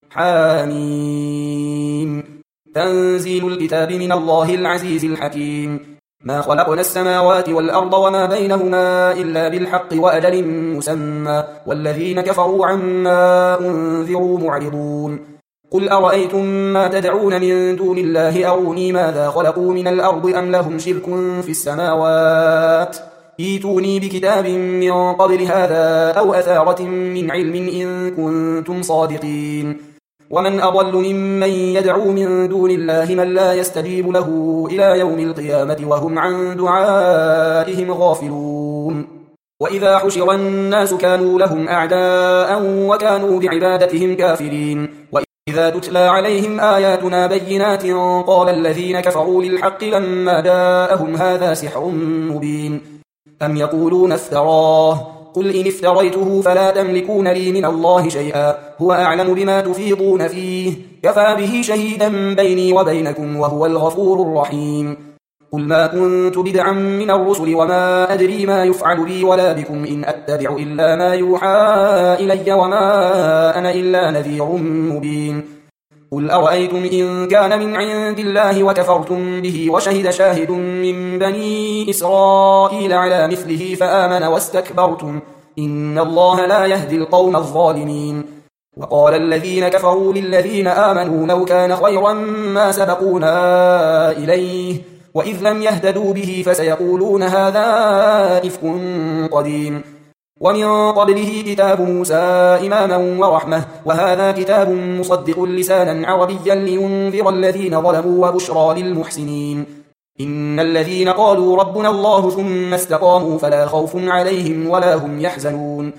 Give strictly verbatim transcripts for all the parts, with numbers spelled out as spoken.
حاميم تنزيل الكتاب من الله العزيز الحكيم ما خلقنا السماوات والأرض وما بينهما إلا بالحق وأجل مسمى والذين كفروا عما أنذروا معرضون قل أرأيتم ما تدعون من دون الله أروني ماذا خلقوا من الأرض أم لهم شرك في السماوات ايتوني بكتاب من قبل هذا أو أثارة من علم إن كنتم صادقين ومن أضل ممن يدعو من دون الله من لا يستجيب له إلى يوم القيامة وهم عن دعائهم غافلون وإذا حشر الناس كانوا لهم أعداء وكانوا بعبادتهم كافرين وإذا تتلى عليهم آياتنا بينات قال الذين كفروا للحق لما جاءهم هذا سحر مبين أم يقولون افتراه قل إن افتريته فلا تملكون لي من الله شيئا هو أعلم بما تفيضون فيه كفى به شهيدا بيني وبينكم وهو الغفور الرحيم قل ما كنت بدعا من الرسل وما أدري ما يفعل بي ولا بكم إن أتبع إلا ما يوحى إلي وما أنا إلا نذير مبين قل أرأيتم إن كان من عند الله وكفرتم به وشهد شاهد من بني إسرائيل على مثله فآمن واستكبرتم إن الله لا يهدي القوم الظالمين وقال الذين كفروا للذين آمنوا لو كان خيرا ما سبقونا إليه وإذ لم يهتدوا به فسيقولون هذا إفك قديم ومن قبله كتاب موسى إماما ورحمة وهذا كتاب مصدق لسانا عربيا لينذر الذين ظلموا وبشرى للمحسنين إن الذين قالوا ربنا الله ثم استقاموا فلا خوف عليهم ولا هم يحزنون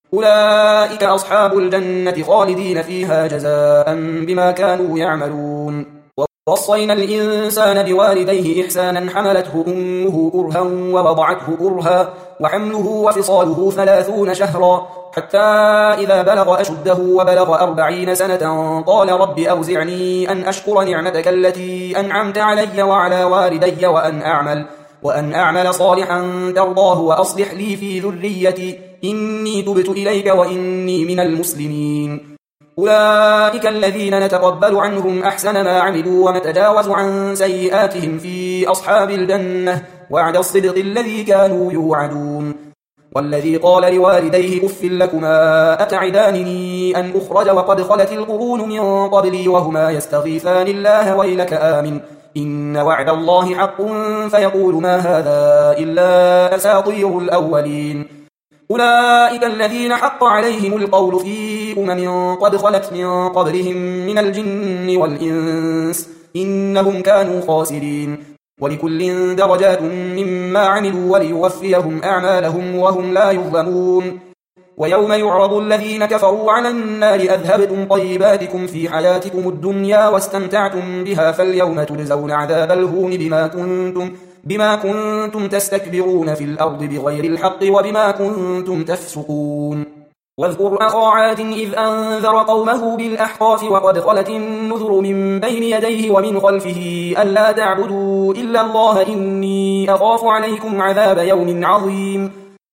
أولئك أصحاب الجنة خالدين فيها جزاء بما كانوا يعملون ووصينا الإنسان بوالديه إحسانا حملته أمه كرها ووضعته كرها وحمله وفصاله ثلاثون شهرا حتى إذا بلغ أشده وبلغ أربعين سنة قال رب أوزعني أن أشكر نعمتك التي أنعمت علي وعلى والدي وأن أعمل, وأن أعمل صالحا ترضاه وأصلح لي في ذريتي إني تبت إليك وإني من المسلمين أولئك الذين نتقبل عنهم أحسن ما عملوا ونتجاوز عن سيئاتهم في أصحاب الجنة وعد الصدق الذي كانوا يوعدون والذي قال لوالديه أف لكما أتعدانني أن أخرج وقد خلت القرون من قبلي وهما يستغيثان الله ويلك آمن إن وعد الله حق فيقول ما هذا إلا أساطير الأولين أولئك الذين حق عليهم القول في أمم قد خلت من قبلهم من الجن والإنس إنهم كانوا خاسرين ولكل درجات مما عملوا وليوفيهم أعمالهم وهم لا يظلمون ويوم يعرض الذين كفروا على النار أذهبتم طيباتكم في حياتكم الدنيا واستمتعتم بها فاليوم تجزون عذاب الهون بما كنتم بما كنتم تستكبرون في الأرض بغير الحق وبما كنتم تفسقون واذكر أخا عاد إذ أنذر قومه بالأحقاف وقد خلت النذر من بين يديه ومن خلفه ألا تعبدوا إلا الله إني أخاف عليكم عذاب يوم عظيم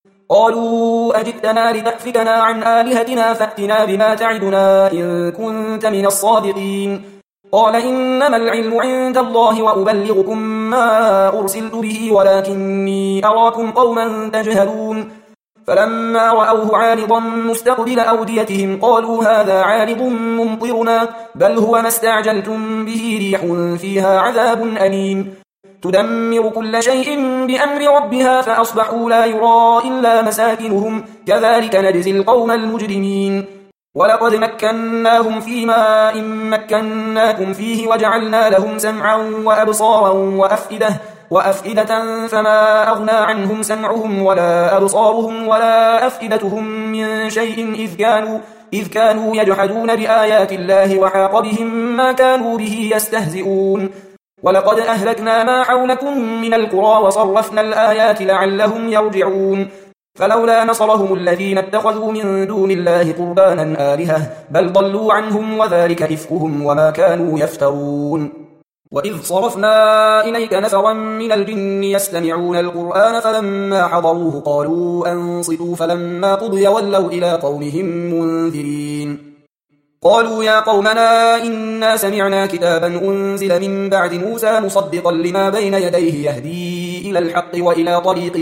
قالوا أجئتنا لتأفكنا عن آلهتنا فأتنا بما تعدنا إن كنت من الصادقين قال إنما العلم عند الله وأبلغكم ما أرسلت به ولكني أراكم قوما تجهلون فلما رأوه عارضا مستقبل أوديتهم قالوا هذا عارض ممطرنا بل هو ما استعجلتم به ريح فيها عذاب أليم تدمر كل شيء بأمر ربها فأصبحوا لا يرى إلا مساكنهم كذلك نجزي القوم المجرمين ولقد مكناهم فيما إن مكناكم فيه وجعلنا لهم سمعا وأبصارا وأفئدة, وأفئدة فما أغنى عنهم سمعهم ولا أبصارهم ولا أفئدتهم من شيء إذ كانوا, إذ كانوا يجحدون بآيات الله وحاق بهم ما كانوا به يستهزئون ولقد أهلكنا ما حولكم من القرى وصرفنا الآيات لعلهم يرجعون فلولا نصرهم الذين اتخذوا من دون الله قربانا آلهة بل ضلوا عنهم وذلك إفكهم وما كانوا يفترون وإذ صرفنا إليك نفرا من الجن يستمعون القرآن فلما حضروه قالوا أنصتوا فلما قضي ولوا إلى قومهم منذرين قالوا يا قومنا إنا سمعنا كتابا أنزل من بعد موسى مصدقا لما بين يديه يهدي إلى الحق وإلى طريق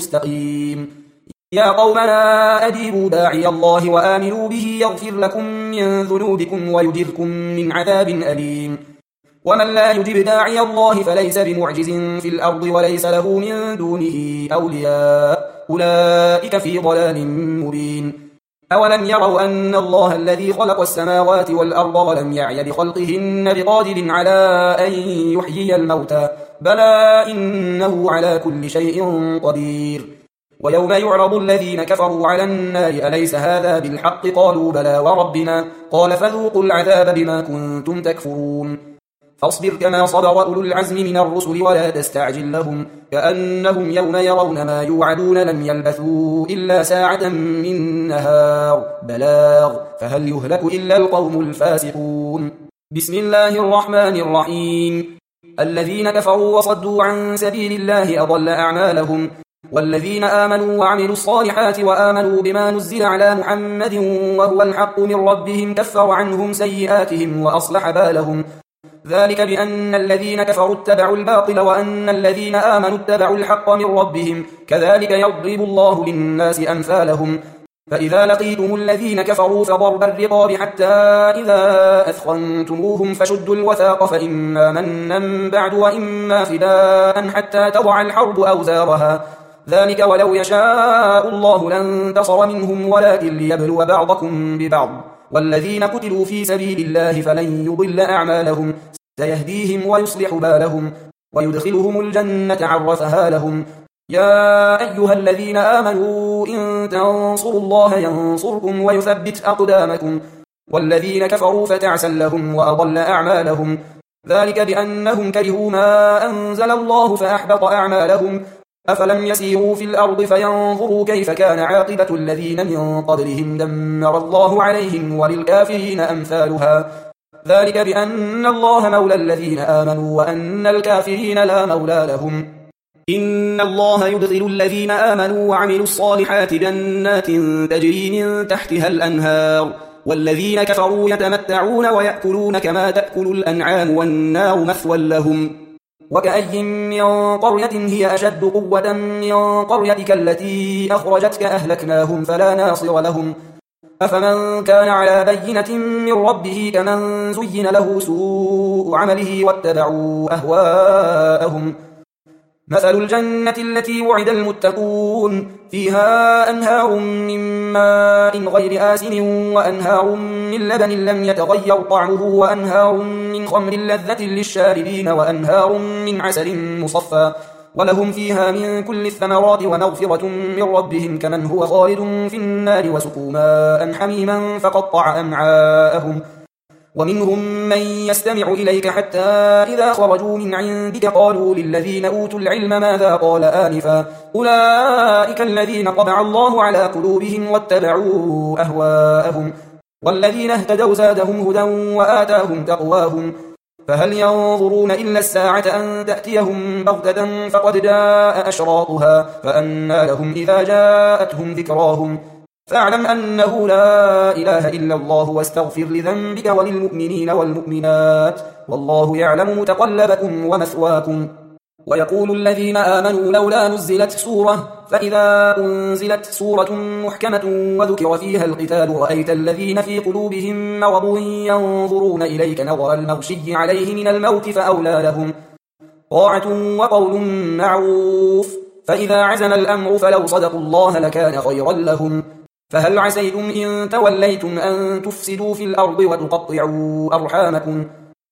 مستقيم يا قومنا أجيبوا داعي الله وآمنوا به يغفر لكم من ذنوبكم ويجركم من عذاب أليم ومن لا يجب داعي الله فليس بمعجز في الأرض وليس له من دونه أولياء أولئك في ضلال مبين أولم يروا أن الله الذي خلق السماوات والأرض ولم يعي بخلقهن بقادر على أن يحيي الموتى بلى إنه على كل شيء قدير ويوم يعرض الذين كفروا على النار أليس هذا بالحق قالوا بلى وربنا قال فذوقوا العذاب بما كنتم تكفرون فاصبر كما صبر أولو العزم من الرسل ولا تستعجل لهم كأنهم يوم يرون ما يوعدون لم يلبثوا إلا ساعة من نهار بلاغ فهل يهلك إلا القوم الفاسقون بسم الله الرحمن الرحيم الذين كفروا وصدوا عن سبيل الله أضل أعمالهم والذين آمنوا وعملوا الصالحات وآمنوا بما نزل على محمد وهو الحق من ربهم كفر عنهم سيئاتهم وأصلح بالهم ذلك بأن الذين كفروا اتبعوا الباطل وأن الذين آمنوا اتبعوا الحق من ربهم كذلك يضرب الله للناس أمثالهم فإذا لقيتم الذين كفروا فضرب الرقاب حتى إذا أثخنتموهم فشدوا الوثاق فإما منا بعد وإما فداء حتى تضع الحرب أوزارها ذلك ولو يشاء الله لانتصر منهم ولكن ليبلو بعضكم ببعض والذين قتلوا في سبيل الله فلن يضل أعمالهم سيهديهم ويصلح بالهم ويدخلهم الجنة عرفها لهم يا أيها الذين آمنوا إن تنصروا الله ينصركم ويثبت أقدامكم والذين كفروا فتعسا لهم وأضل أعمالهم ذلك بأنهم كرهوا ما أنزل الله فأحبط أعمالهم أفلم يسيروا في الأرض فينظروا كيف كان عاقبة الذين من قبلهم دمر الله عليهم وللكافرين أمثالها ذلك بأن الله مولى الذين آمنوا وأن الكافرين لا مولى لهم إن الله يدخل الذين آمنوا وعملوا الصالحات جنات تجري من تحتها الأنهار والذين كفروا يتمتعون ويأكلون كما تأكل الأنعام والنار مثوى لهم وكأي من قرية هي أشد قوة من قريتك التي أخرجتك أهلكناهم فلا ناصر لهم أفمن كان على بينة من ربه كمن زين له سوء عمله واتبعوا أهواءهم مثل الجنة التي وعد المتقون فيها أنهار من ماء غير آسن وأنهار من لبن لم يتغير طعمه وأنهار من خمر لذة للشاربين وأنهار من عسل مصفى ولهم فيها من كل الثمرات ومغفرة من ربهم كمن هو خالد في النار وسقوا ماء حميما فقطع أمعاءهم ومنهم من يستمع إليك حتى إذا خرجوا من عندك قالوا للذين أوتوا العلم ماذا قال آنفا أولئك الذين طبع الله على قلوبهم واتبعوا أهواءهم والذين اهتدوا زادهم هدى وآتاهم تقواهم فهل ينظرون إلا الساعة أن تأتيهم بغتة فقد جاء أشراطها فأنى لهم إذا جاءتهم ذكراهم فاعلم أنه لا إله إلا الله واستغفر لذنبك وللمؤمنين والمؤمنات والله يعلم متقلبكم ومثواكم ويقول الذين آمنوا لولا نزلت سورة فإذا أنزلت سورة محكمة وذكر فيها القتال رأيت الذين في قلوبهم مرض ينظرون إليك نظر المغشي عليه من الموت فأولى لهم طاعة وقول معروف فإذا عزم الأمر فلو صدقوا الله لكان خيرا لهم فهل عسيتم إن توليتم أن تفسدوا في الأرض وتقطعوا أرحامكم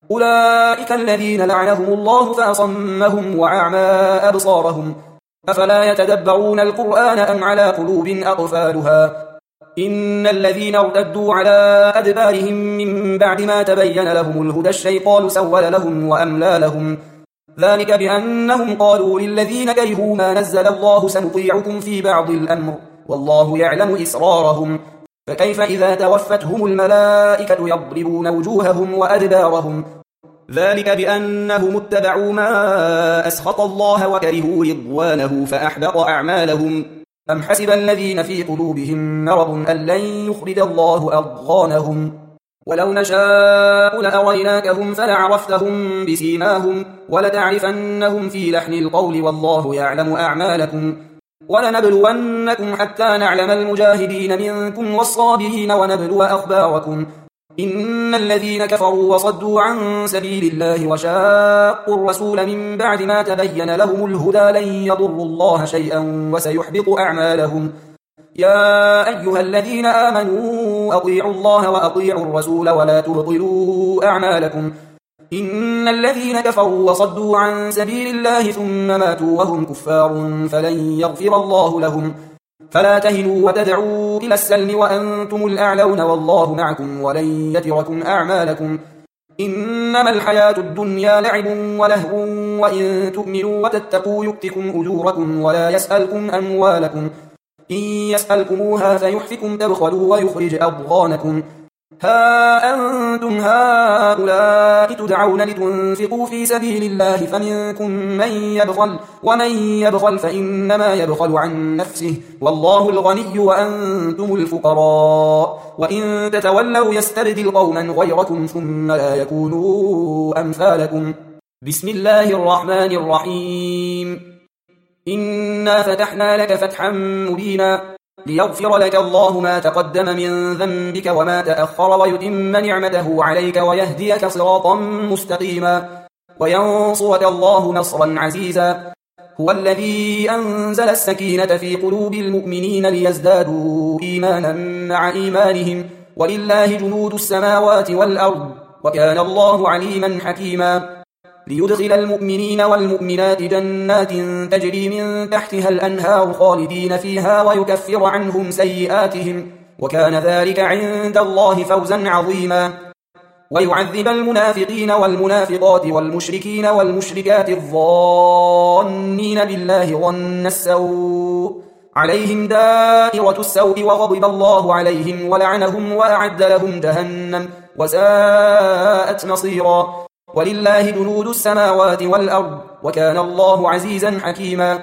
أولئك الذين لعنهم الله فأصمهم وأعمى أبصارهم أفلا يتدبرون القرآن أم على قلوب أقفالها إن الذين ارتدوا على أدبارهم من بعد ما تبين لهم الهدى الشيطان سول لهم وأملى لهم ذلك بأنهم قالوا للذين كرهوا ما نزل الله سنطيعكم في بعض الأمر والله يعلم إسرارهم فكيف إذا توفتهم الملائكة يضربون وجوههم وأدبارهم ذلك بأنهم اتبعوا ما أسخط الله وكرهوا رضوانه فأحبط أعمالهم أم حسب الذين في قلوبهم مرض أن لن يخرج الله أضغانهم ولو نشاء لأريناكهم فلعرفتهم بسيماهم ولتعرفنهم في لحن القول والله يعلم أعمالكم ولنبلونكم حتى نعلم المجاهدين منكم والصابرين ونبلو أخباركم إن الذين كفروا وصدوا عن سبيل الله وشاقوا الرسول من بعد ما تبين لهم الهدى لن يضروا الله شيئا وسيحبط أعمالهم يا أيها الذين آمنوا أطيعوا الله وأطيعوا الرسول ولا تبطلوا أعمالكم إن الذين كفروا وصدوا عن سبيل الله ثم ماتوا وهم كفار فلن يغفر الله لهم فلا تهنوا وتدعوا إلى السلم وأنتم الأعلون والله معكم ولن يتركم أعمالكم إنما الحياة الدنيا لعب ولهو وإن تؤمنوا وتتقوا يؤتكم أجوركم ولا يسألكم أموالكم إن يسألكموها فيحفكم تبخلوا ويخرج أضغانكم ها أنتم هؤلاء تدعون لتنفقوا في سبيل الله فمنكم من يبخل ومن يبخل فإنما يبخل عن نفسه والله الغني وأنتم الفقراء وإن تتولوا يستبدل قوما غيركم ثم لا يكونوا أمثالكم بسم الله الرحمن الرحيم إنا فتحنا لك فتحا مبينا ليغفر لك الله ما تقدم من ذنبك وما تأخر ويتم نعمته عليك ويهديك صراطا مستقيما وينصرك الله نصرا عزيزا هو الذي أنزل السكينة في قلوب المؤمنين ليزدادوا إيمانا مع إيمانهم ولله جنود السماوات والأرض وكان الله عليما حكيما ليدخل المؤمنين والمؤمنات جنات تجري من تحتها الأنهار خالدين فيها ويكفر عنهم سيئاتهم وكان ذلك عند الله فوزا عظيما ويعذب المنافقين والمنافقات والمشركين والمشركات الظانين بالله ظن السوء عليهم دائرة السوء وغضب الله عليهم ولعنهم وأعد لهم جهنم وساءت مصيرا ولله جنود السماوات والأرض وكان الله عزيزا حكيما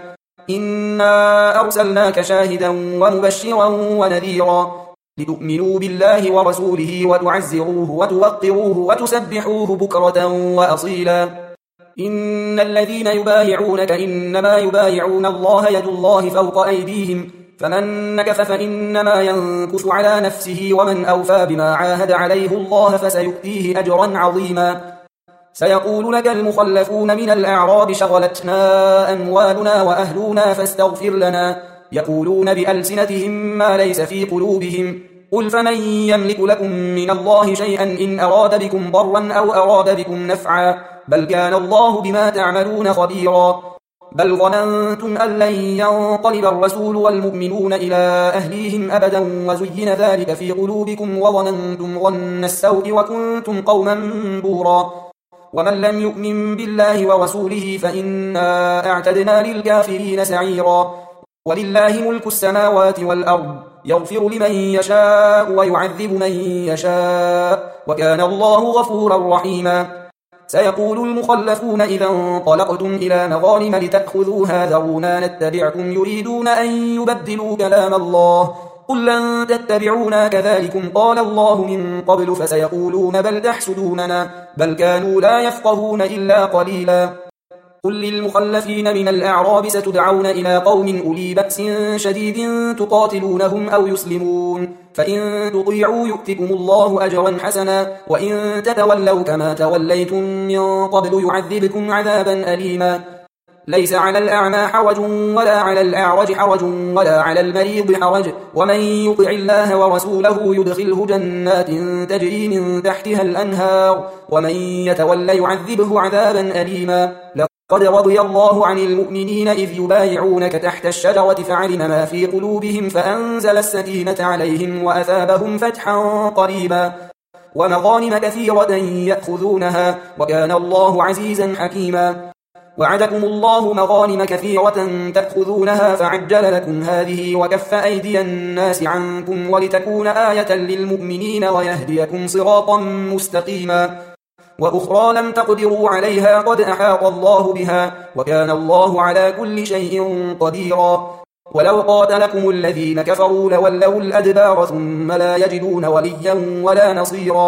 إنا أرسلناك شاهدا ومبشرا ونذيرا لتؤمنوا بالله ورسوله وتعزروه وتوقروه وتسبحوه بكرة وأصيلا إن الذين يبايعونك إنما يبايعون الله يد الله فوق أيديهم فمن نكث فإنما ينكث على نفسه ومن أوفى بما عاهد عليه الله فسيؤتيه أجرا عظيما سيقول لك المخلفون من الأعراب شغلتنا أموالنا وأهلنا فاستغفر لنا يقولون بألسنتهم ما ليس في قلوبهم قل فمن يملك لكم من الله شيئا إن أراد بكم ضرا أو أراد بكم نفعا بل كان الله بما تعملون خبيرا بل ظننتم أن لن ينقلب الرسول والمؤمنون إلى أهليهم أبدا وزين ذلك في قلوبكم وظننتم ظن السوء وكنتم قوما بورا ومن لم يؤمن بالله ورسوله فإنا أعتدنا للكافرين سعيرا ولله ملك السماوات والأرض يغفر لمن يشاء ويعذب من يشاء وكان الله غفورا رحيما سيقول المخلفون إذا انطلقتم إلى مغانم لتأخذوها ذرونا نتبعكم يريدون أن يبدلوا كلام الله قل لن تتبعونا كذلكم قال الله من قبل فسيقولون بل تحسدوننا بل كانوا لا يفقهون إلا قليلا قل للمخلفين من الأعراب ستدعون إلى قوم أولي بأس شديد تقاتلونهم أو يسلمون فإن تطيعوا يؤتكم الله أجرا حسنا وإن تتولوا كما توليتم من قبل يعذبكم عذابا أليما ليس على الأعمى حرج ولا على الأعرج حرج ولا على المريض حرج ومن يطع الله ورسوله يدخله جنات تجري من تحتها الأنهار ومن يتولى يعذبه عذابا أليما لقد رضي الله عن المؤمنين إذ يبايعونك تحت الشجرة فعلم ما في قلوبهم فأنزل السكينة عليهم وأثابهم فتحا قريبا ومغانم كثيرة يأخذونها وكان الله عزيزا حكيما وعدكم الله مغانم كثيرة تأخذونها فعجل لكم هذه وكف أيدي الناس عنكم ولتكون آية للمؤمنين ويهديكم صراطا مستقيما وأخرى لم تقدروا عليها قد أحاط الله بها وكان الله على كل شيء قديرا ولو قاتلكم الذين كفروا لولوا الأدبار ثم لا يجدون وليا ولا نصيرا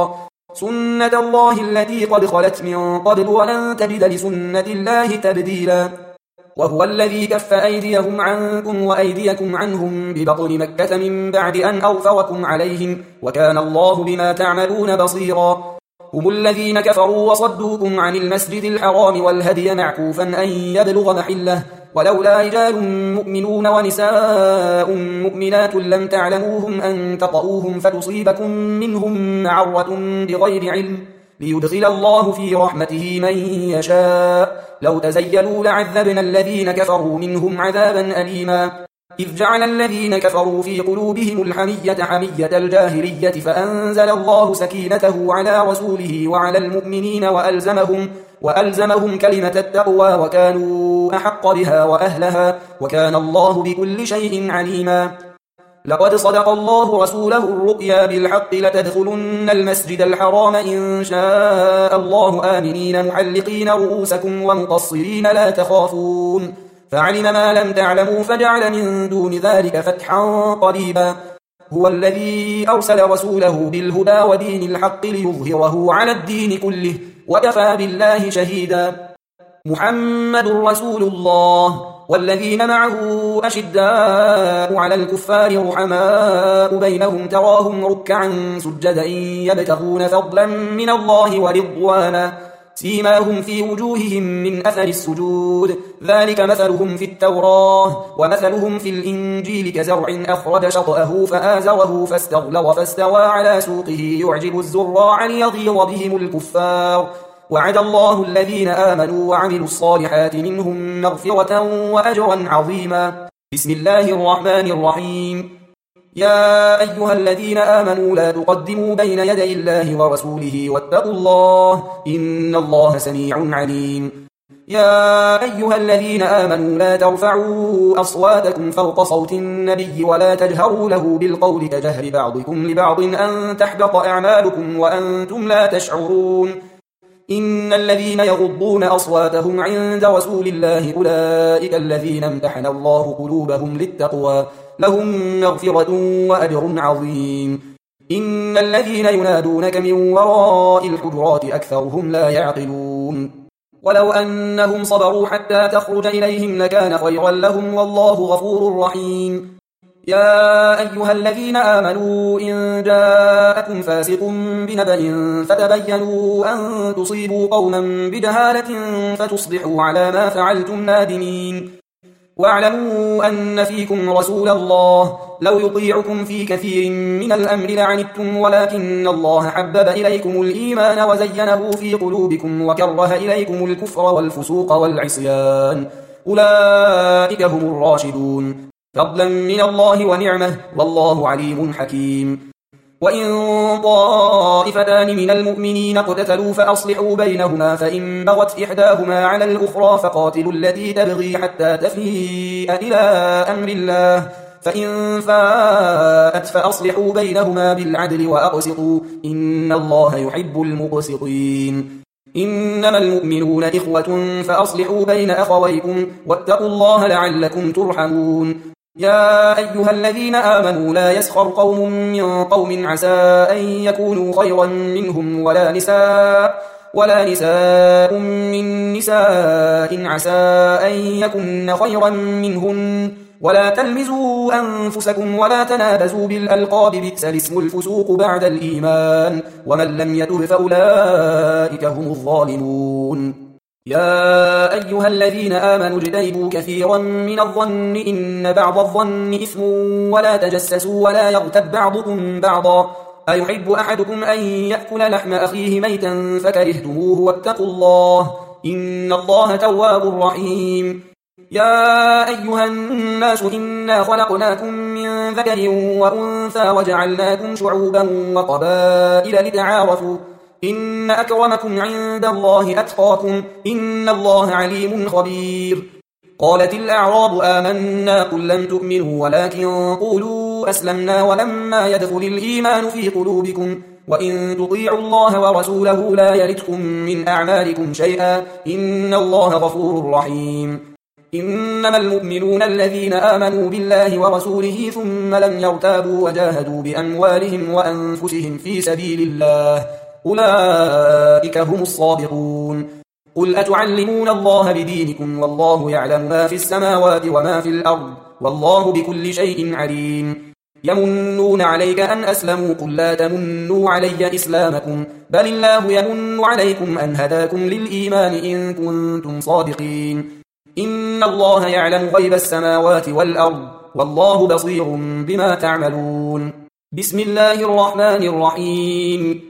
سنة الله التي قد خلت من قبل ولن تجد لسنة الله تبديلا وهو الذي كف أيديهم عنكم وأيديكم عنهم ببطن مكة من بعد أن أوفركم عليهم وكان الله بما تعملون بصيرا هم الذين كفروا وصدوكم عن المسجد الحرام والهدي معكوفا أن يبلغ محله ولولا رجال مؤمنون ونساء مؤمنات لم تعلموهم أن تطؤوهم فتصيبكم منهم معرة بغير علم ليدخل الله في رحمته من يشاء لو تزيلوا لعذبنا الذين كفروا منهم عذابا أليما إذ جعل الذين كفروا في قلوبهم الحمية حمية الجاهلية فأنزل الله سكينته على رسوله وعلى المؤمنين وألزمهم, وألزمهم كلمة التقوى وكانوا أحق بها وأهلها وكان الله بكل شيء عليما لقد صدق الله رسوله الرؤيا بالحق لتدخلن المسجد الحرام إن شاء الله آمنين محلقين رؤوسكم ومقصرين لا تخافون فعلم ما لم تعلموا فجعل من دون ذلك فتحا قريبا هو الذي أرسل رسوله بالهدى ودين الحق ليظهره على الدين كله وكفى بالله شهيدا محمد رسول الله والذين معه أشداء على الكفار رحماء بينهم تراهم ركعا سجدا يبتغون فضلا من الله ورضوانا سيماهم في وجوههم من أثر السجود ذلك مثلهم في التوراة ومثلهم في الإنجيل كزرع أخرج شطأه فآزره فاستغلظ فاستوى على سوقه يعجب الزراع ليغيظ بهم الكفار وعد الله الذين آمنوا وعملوا الصالحات منهم مغفرة وأجرا عظيما بسم الله الرحمن الرحيم يا أيها الذين آمنوا لا تقدموا بين يدي الله ورسوله واتقوا الله إن الله سميع عليم يا أيها الذين آمنوا لا ترفعوا أصواتكم فوق صوت النبي ولا تجهروا له بالقول كجهر بعضكم لبعض أن تحبط أعمالكم وأنتم لا تشعرون إن الذين يغضون أصواتهم عند رسول الله أولئك الذين امتحن الله قلوبهم للتقوى لهم مغفرة وأجر عظيم إن الذين ينادونك من وراء الحجرات أكثرهم لا يعقلون ولو أنهم صبروا حتى تخرج إليهم لكان خيرا لهم والله غفور رحيم يا أيها الذين آمنوا إن جاءكم فاسق بنبأ فتبينوا أن تصيبوا قوما بجهالة فتصبحوا على ما فعلتم نادمين واعلموا أن فيكم رسول الله لو يطيعكم في كثير من الأمر لعنتم ولكن الله حبب إليكم الإيمان وزينه في قلوبكم وكره إليكم الكفر والفسوق والعصيان أولئك هم الراشدون فضلا من الله ونعمه والله عليم حكيم وإن طائفتان من المؤمنين اقتتلوا فأصلحوا بينهما فإن بغت إحداهما على الأخرى فقاتلوا التي تبغي حتى تفيء إلى أمر الله فإن فاءت فأصلحوا بينهما بالعدل وأقسطوا إن الله يحب المقسطين إنما المؤمنون إخوة فأصلحوا بين أخويكم واتقوا الله لعلكم ترحمون يا أيها الذين آمنوا لا يسخر قوم من قوم عسى أن يكونوا خيرا منهم ولا نساء ولا نساء من نساء عسى أن يكن خيرا منهن ولا تلمزوا أنفسكم ولا تنابزوا بالألقاب بئس الاسم الفسوق بعد الإيمان ومن لم يتب فأولئك هم الظالمون يا أيها الذين آمنوا اجتنبوا كثيرا من الظن إن بعض الظن إثم ولا تجسسوا ولا يغتب بعضكم بعضا أيحب أحدكم أن يأكل لحم أخيه ميتا فكرهتموه واتقوا الله إن الله تواب رحيم يا أيها الناس إنا خلقناكم من ذكر وأنثى وجعلناكم شعوبا وقبائل لتعارفوا إن أكرمكم عند الله أتقاكم إن الله عليم خبير قالت الأعراب آمنا قل لم تؤمنوا ولكن قولوا أسلمنا ولما يدخل الإيمان في قلوبكم وإن تطيعوا الله ورسوله لا يلتكم من أعمالكم شيئا إن الله غفور رحيم إنما المؤمنون الذين آمنوا بالله ورسوله ثم لم يرتابوا وجاهدوا بأموالهم وأنفسهم في سبيل الله أولئك هم الصادقون. قل أتعلمون الله بدينكم والله يعلم ما في السماوات وما في الأرض والله بكل شيء عليم. يمنون عليك أن أسلموا قل لا تمنوا علي إسلامكم بل الله يمن عليكم أن هداكم للإيمان إن كنتم صادقين. إن الله يعلم غيب السماوات والأرض والله بصير بما تعملون. بسم الله الرحمن الرحيم.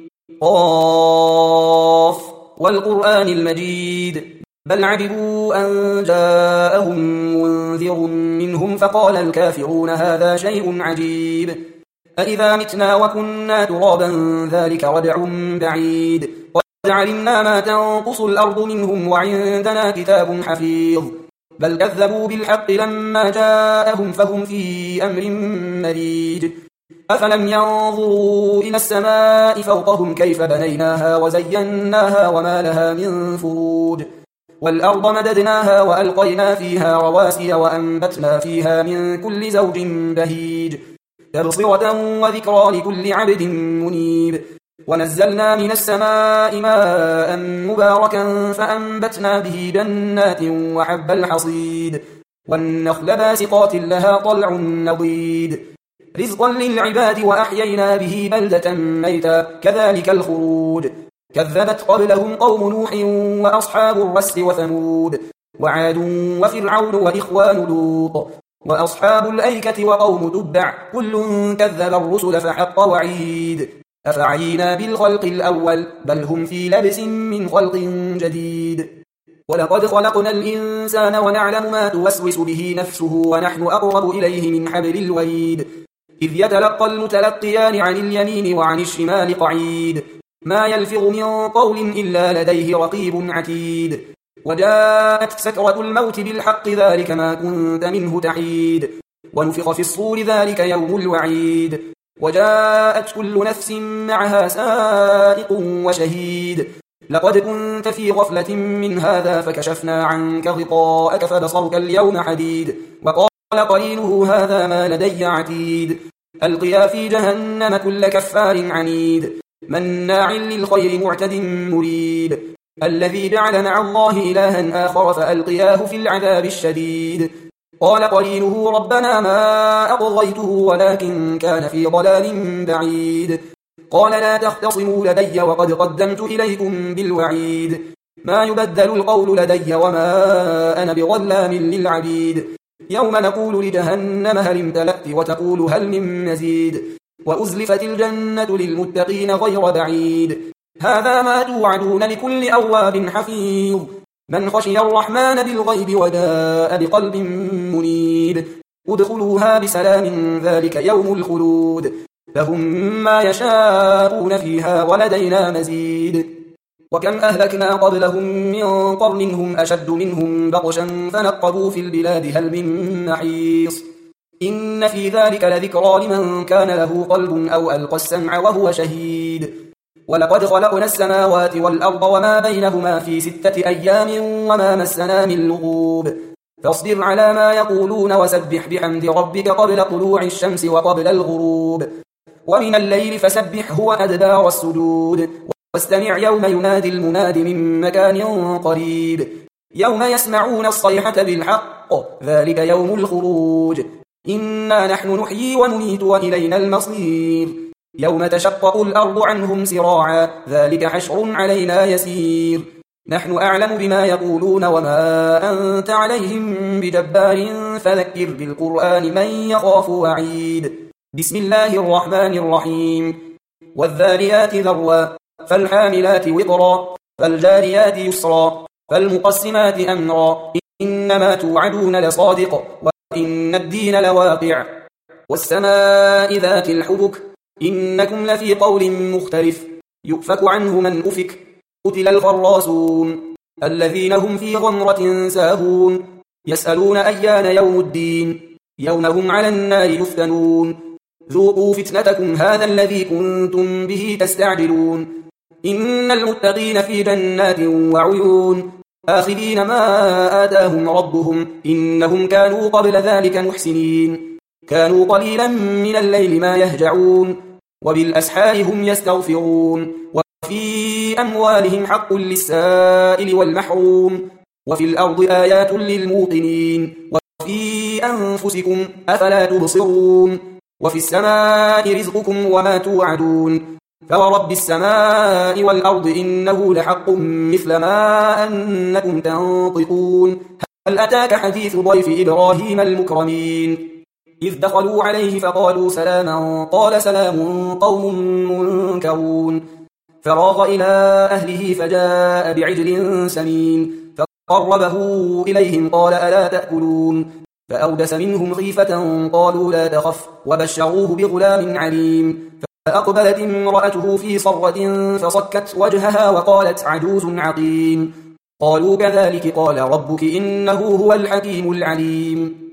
قاف والقرآن المجيد بل عجبوا أن جاءهم منذر منهم فقال الكافرون هذا شيء عجيب أإذا متنا وكنا ترابا ذلك رجع بعيد قد علمنا ما تنقص الأرض منهم وعندنا كتاب حفيظ بل كذبوا بالحق لما جاءهم فهم في أمر مريج أفلم ينظروا إلى السماء فوقهم كيف بنيناها وزيناها وما لها من فروج والأرض مددناها وألقينا فيها رواسي وأنبتنا فيها من كل زوج بهيج تبصرة وذكرى لكل عبد منيب ونزلنا من السماء ماء مباركا فأنبتنا به جنات وحب الحصيد والنخل باسقات لها طلع نضيد رزقا للعباد وأحيينا به بلدة ميتا كذلك الخروج كذبت قبلهم قوم نوح وأصحاب الرس وثمود وعاد وفرعون وإخوان لوط وأصحاب الأيكة وقوم تبع كل كذب الرسل فحق وعيد أفعينا بالخلق الأول بل هم في لبس من خلق جديد ولقد خلقنا الإنسان ونعلم ما توسوس به نفسه ونحن أقرب إليه من حبل الوريد إذ يتلقى المتلقيان عن اليمين وعن الشمال قعيد ما يلفظ من قول إلا لديه رقيب عتيد وجاءت سكرة الموت بالحق ذلك ما كنت منه تحيد ونفخ في الصور ذلك يوم الوعيد وجاءت كل نفس معها سائق وشهيد لقد كنت في غفلة من هذا فكشفنا عنك غطاءك فبصرك اليوم حديد وقال قرينه هذا ما لدي عتيد ألقيا في جهنم كل كفار عنيد مناع للخير معتد مريب الذي جعل مع الله إلها آخر فألقياه في العذاب الشديد قال قرينه ربنا ما أطغيته ولكن كان في ضلال بعيد قال لا تختصموا لدي وقد قدمت إليكم بالوعيد ما يبدل القول لدي وما أنا بظلام للعبيد يوم نقول لجهنم هل امتلأت وتقول هل من مزيد وأزلفت الجنة للمتقين غير بعيد هذا ما توعدون لكل أواب حفيظ من خشي الرحمن بالغيب وجاء بقلب منيب ادخلوها بسلام ذلك يوم الخلود لهم ما يشاءون فيها ولدينا مزيد وكم أهلكنا قبلهم من قرن هم أشد منهم بطشا فنقبوا في البلاد هل من محيص إن في ذلك لذكرى لمن كان له قلب أو ألقى السمع وهو شهيد ولقد خلقنا السماوات والأرض وما بينهما في ستة أيام وما مسنا من لغوب فاصبر على ما يقولون وسبح بحمد ربك قبل طلوع الشمس وقبل الغروب ومن الليل فسبحه وأدبار السجود واستمع يوم ينادي المناد من مكان قريب يوم يسمعون الصيحة بالحق ذلك يوم الخروج إنا نحن نحيي ونميت وإلينا المصير يوم تشقق الأرض عنهم سراعا ذلك حشر علينا يسير نحن أعلم بما يقولون وما أنت عليهم بجبار فذكر بالقرآن من يخاف وعيد بسم الله الرحمن الرحيم والذاريات ذروا فالحاملات وقرا فالجاريات يسرا فالمقسمات أمرا إنما توعدون لصادق وإن الدين لواقع والسماء ذات الحبك إنكم لفي قول مختلف يؤفك عنه من أفك قتل الخراصون الذين هم في غمرة ساهون يسألون أيان يوم الدين يوم هم على النار يفتنون ذوقوا فتنتكم هذا الذي كنتم به تستعجلون إن المتقين في جنات وعيون آخذين ما آتاهم ربهم إنهم كانوا قبل ذلك محسنين كانوا قليلا من الليل ما يهجعون وبالأسحار هم يستغفرون وفي أموالهم حق للسائل والمحروم وفي الأرض آيات للموقنين وفي أنفسكم أفلا تبصرون وفي السماء رزقكم وما توعدون فورب السماء والأرض إنه لحق مثل ما أنكم تنطقون هل أتاك حديث ضيف إبراهيم المكرمين إذ دخلوا عليه فقالوا سلاما قال سلام قوم منكرون فراغ إلى أهله فجاء بعجل سمين فقربه إليهم قال ألا تأكلون فأودس منهم خيفة قالوا لا تخف وبشروه بغلام عليم فأقبلت امرأته في صرة فصكت وجهها وقالت عجوز عقيم قالوا كذلك قال ربك إنه هو الحكيم العليم